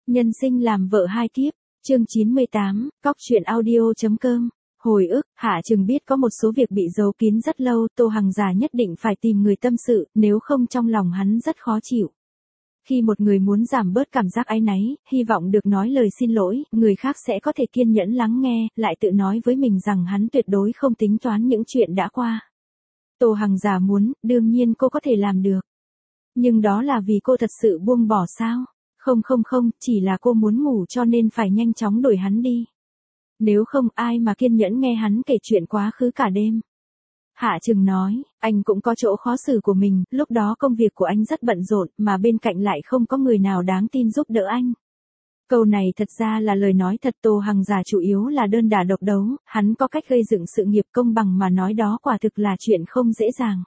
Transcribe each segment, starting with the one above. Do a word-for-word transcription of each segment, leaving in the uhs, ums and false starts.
Nhân sinh làm vợ hai kiếp, chương chín mươi tám, cóc truyện audio.com. Hồi ức, Hạ Trừng biết có một số việc bị giấu kín rất lâu, Tô Hằng già nhất định phải tìm người tâm sự, nếu không trong lòng hắn rất khó chịu. Khi một người muốn giảm bớt cảm giác áy náy, hy vọng được nói lời xin lỗi, người khác sẽ có thể kiên nhẫn lắng nghe, lại tự nói với mình rằng hắn tuyệt đối không tính toán những chuyện đã qua. Tô Hằng già muốn, đương nhiên cô có thể làm được. Nhưng đó là vì cô thật sự buông bỏ sao? Không không không, chỉ là cô muốn ngủ cho nên phải nhanh chóng đuổi hắn đi. Nếu không ai mà kiên nhẫn nghe hắn kể chuyện quá khứ cả đêm. Hạ Trừng nói, anh cũng có chỗ khó xử của mình, lúc đó công việc của anh rất bận rộn, mà bên cạnh lại không có người nào đáng tin giúp đỡ anh. Câu này thật ra là lời nói thật. Tô Hằng già chủ yếu là đơn đả độc đấu, hắn có cách gây dựng sự nghiệp công bằng mà nói đó quả thực là chuyện không dễ dàng.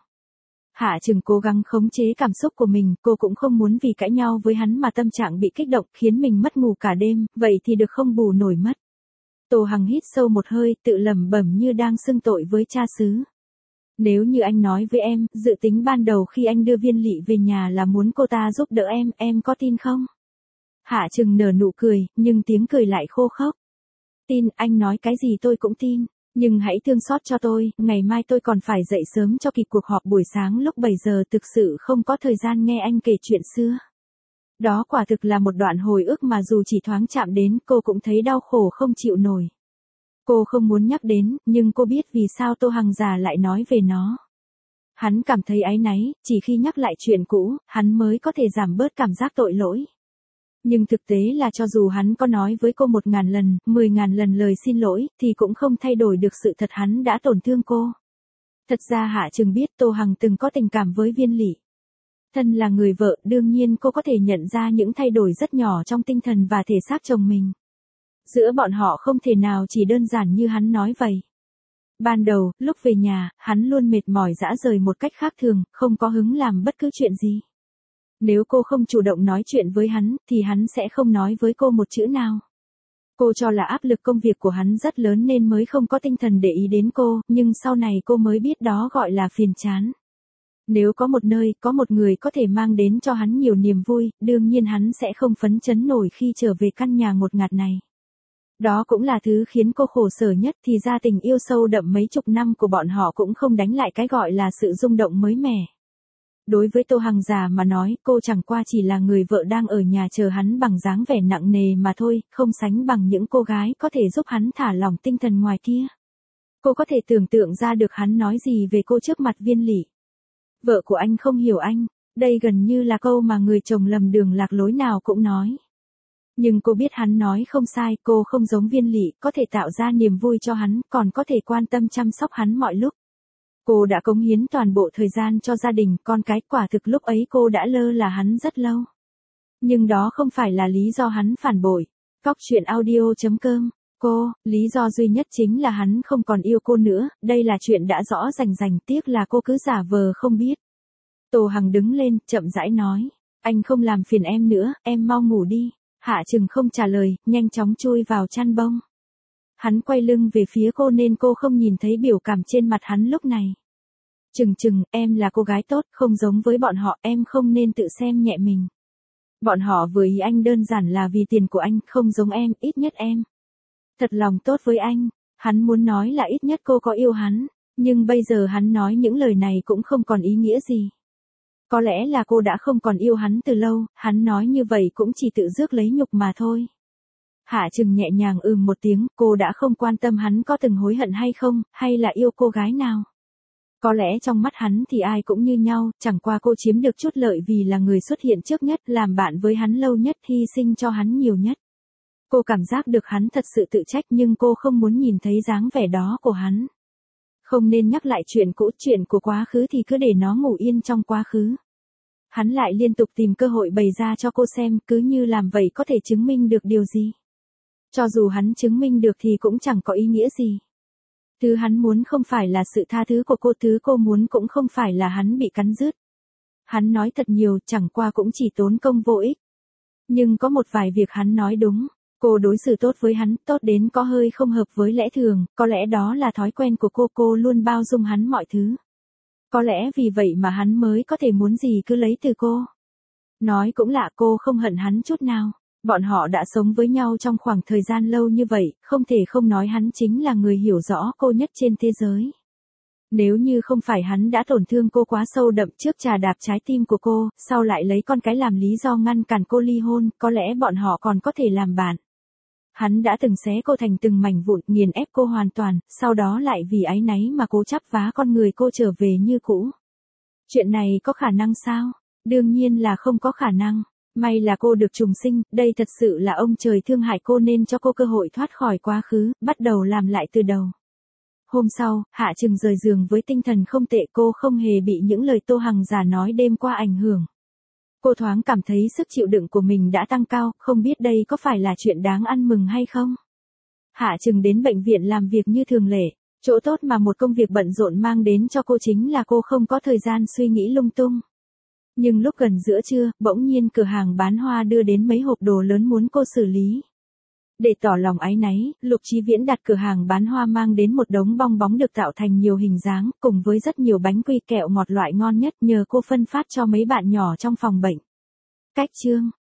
Hạ Trừng cố gắng khống chế cảm xúc của mình, cô cũng không muốn vì cãi nhau với hắn mà tâm trạng bị kích động khiến mình mất ngủ cả đêm, vậy thì được không bù nổi mất. Tô Hằng hít sâu một hơi, tự lẩm bẩm như đang xưng tội với cha xứ. Nếu như anh nói với em, dự tính ban đầu khi anh đưa Viên Lị về nhà là muốn cô ta giúp đỡ em, em có tin không? Hạ Trừng nở nụ cười, nhưng tiếng cười lại khô khốc. Tin, anh nói cái gì tôi cũng tin. Nhưng hãy thương xót cho tôi, ngày mai tôi còn phải dậy sớm cho kịp cuộc họp buổi sáng lúc bảy giờ, thực sự không có thời gian nghe anh kể chuyện xưa. Đó quả thực là một đoạn hồi ức mà dù chỉ thoáng chạm đến, cô cũng thấy đau khổ không chịu nổi. Cô không muốn nhắc đến, nhưng cô biết vì sao Tô Hằng già lại nói về nó. Hắn cảm thấy áy náy, chỉ khi nhắc lại chuyện cũ, hắn mới có thể giảm bớt cảm giác tội lỗi. Nhưng thực tế là cho dù hắn có nói với cô một ngàn lần, mười ngàn lần lời xin lỗi, thì cũng không thay đổi được sự thật hắn đã tổn thương cô. Thật ra Hạ Trừng biết Tô Hằng từng có tình cảm với Viên Lị. Thân là người vợ, đương nhiên cô có thể nhận ra những thay đổi rất nhỏ trong tinh thần và thể xác chồng mình. Giữa bọn họ không thể nào chỉ đơn giản như hắn nói vậy. Ban đầu, lúc về nhà, hắn luôn mệt mỏi rã rời một cách khác thường, không có hứng làm bất cứ chuyện gì. Nếu cô không chủ động nói chuyện với hắn, thì hắn sẽ không nói với cô một chữ nào. Cô cho là áp lực công việc của hắn rất lớn nên mới không có tinh thần để ý đến cô, nhưng sau này cô mới biết đó gọi là phiền chán. Nếu có một nơi, có một người có thể mang đến cho hắn nhiều niềm vui, đương nhiên hắn sẽ không phấn chấn nổi khi trở về căn nhà ngột ngạt này. Đó cũng là thứ khiến cô khổ sở nhất, thì ra tình yêu sâu đậm mấy chục năm của bọn họ cũng không đánh lại cái gọi là sự rung động mới mẻ. Đối với Tô Hằng già mà nói, cô chẳng qua chỉ là người vợ đang ở nhà chờ hắn bằng dáng vẻ nặng nề mà thôi, không sánh bằng những cô gái có thể giúp hắn thả lỏng tinh thần ngoài kia. Cô có thể tưởng tượng ra được hắn nói gì về cô trước mặt Viên Lị. Vợ của anh không hiểu anh, đây gần như là câu mà người chồng lầm đường lạc lối nào cũng nói. Nhưng cô biết hắn nói không sai, cô không giống Viên Lị, có thể tạo ra niềm vui cho hắn, còn có thể quan tâm chăm sóc hắn mọi lúc. Cô đã cống hiến toàn bộ thời gian cho gia đình, con cái, quả thực lúc ấy cô đã lơ là hắn rất lâu. Nhưng đó không phải là lý do hắn phản bội. Cóc truyện audio.com. Cô, lý do duy nhất chính là hắn không còn yêu cô nữa, đây là chuyện đã rõ rành rành, tiếc là cô cứ giả vờ không biết. Tô Hằng đứng lên, chậm rãi nói, anh không làm phiền em nữa, em mau ngủ đi. Hạ Trừng không trả lời, nhanh chóng chui vào chăn bông. Hắn quay lưng về phía cô nên cô không nhìn thấy biểu cảm trên mặt hắn lúc này. Trừng Trừng, em là cô gái tốt, không giống với bọn họ, em không nên tự xem nhẹ mình. Bọn họ vừa ý anh đơn giản là vì tiền của anh, không giống em, ít nhất em thật lòng tốt với anh. Hắn muốn nói là ít nhất cô có yêu hắn, nhưng bây giờ hắn nói những lời này cũng không còn ý nghĩa gì. Có lẽ là cô đã không còn yêu hắn từ lâu, hắn nói như vậy cũng chỉ tự rước lấy nhục mà thôi. Hạ Trừng nhẹ nhàng ừm một tiếng, cô đã không quan tâm hắn có từng hối hận hay không, hay là yêu cô gái nào. Có lẽ trong mắt hắn thì ai cũng như nhau, chẳng qua cô chiếm được chút lợi vì là người xuất hiện trước nhất, làm bạn với hắn lâu nhất, hy sinh cho hắn nhiều nhất. Cô cảm giác được hắn thật sự tự trách nhưng cô không muốn nhìn thấy dáng vẻ đó của hắn. Không nên nhắc lại chuyện cũ, chuyện của quá khứ thì cứ để nó ngủ yên trong quá khứ. Hắn lại liên tục tìm cơ hội bày ra cho cô xem, cứ như làm vậy có thể chứng minh được điều gì. Cho dù hắn chứng minh được thì cũng chẳng có ý nghĩa gì. Thứ hắn muốn không phải là sự tha thứ của cô, thứ cô muốn cũng không phải là hắn bị cắn rứt. Hắn nói thật nhiều, chẳng qua cũng chỉ tốn công vô ích. Nhưng có một vài việc hắn nói đúng. Cô đối xử tốt với hắn, tốt đến có hơi không hợp với lẽ thường, có lẽ đó là thói quen của cô, cô luôn bao dung hắn mọi thứ. Có lẽ vì vậy mà hắn mới có thể muốn gì cứ lấy từ cô. Nói cũng lạ, cô không hận hắn chút nào. Bọn họ đã sống với nhau trong khoảng thời gian lâu như vậy, không thể không nói hắn chính là người hiểu rõ cô nhất trên thế giới. Nếu như không phải hắn đã tổn thương cô quá sâu đậm trước trà đạp trái tim của cô, sau lại lấy con cái làm lý do ngăn cản cô ly hôn, có lẽ bọn họ còn có thể làm bạn. Hắn đã từng xé cô thành từng mảnh vụn, nghiền ép cô hoàn toàn, sau đó lại vì áy náy mà cố chấp vá con người cô trở về như cũ. Chuyện này có khả năng sao? Đương nhiên là không có khả năng. May là cô được trùng sinh, đây thật sự là ông trời thương hại cô nên cho cô cơ hội thoát khỏi quá khứ, bắt đầu làm lại từ đầu. Hôm sau, Hạ Trừng rời giường với tinh thần không tệ, cô không hề bị những lời Tô Hằng giả nói đêm qua ảnh hưởng. Cô thoáng cảm thấy sức chịu đựng của mình đã tăng cao, không biết đây có phải là chuyện đáng ăn mừng hay không. Hạ Trừng đến bệnh viện làm việc như thường lệ, chỗ tốt mà một công việc bận rộn mang đến cho cô chính là cô không có thời gian suy nghĩ lung tung. Nhưng lúc gần giữa trưa, bỗng nhiên cửa hàng bán hoa đưa đến mấy hộp đồ lớn muốn cô xử lý. Để tỏ lòng áy náy, Lục Chí Viễn đặt cửa hàng bán hoa mang đến một đống bong bóng được tạo thành nhiều hình dáng, cùng với rất nhiều bánh quy kẹo ngọt loại ngon nhất, nhờ cô phân phát cho mấy bạn nhỏ trong phòng bệnh. Cách chương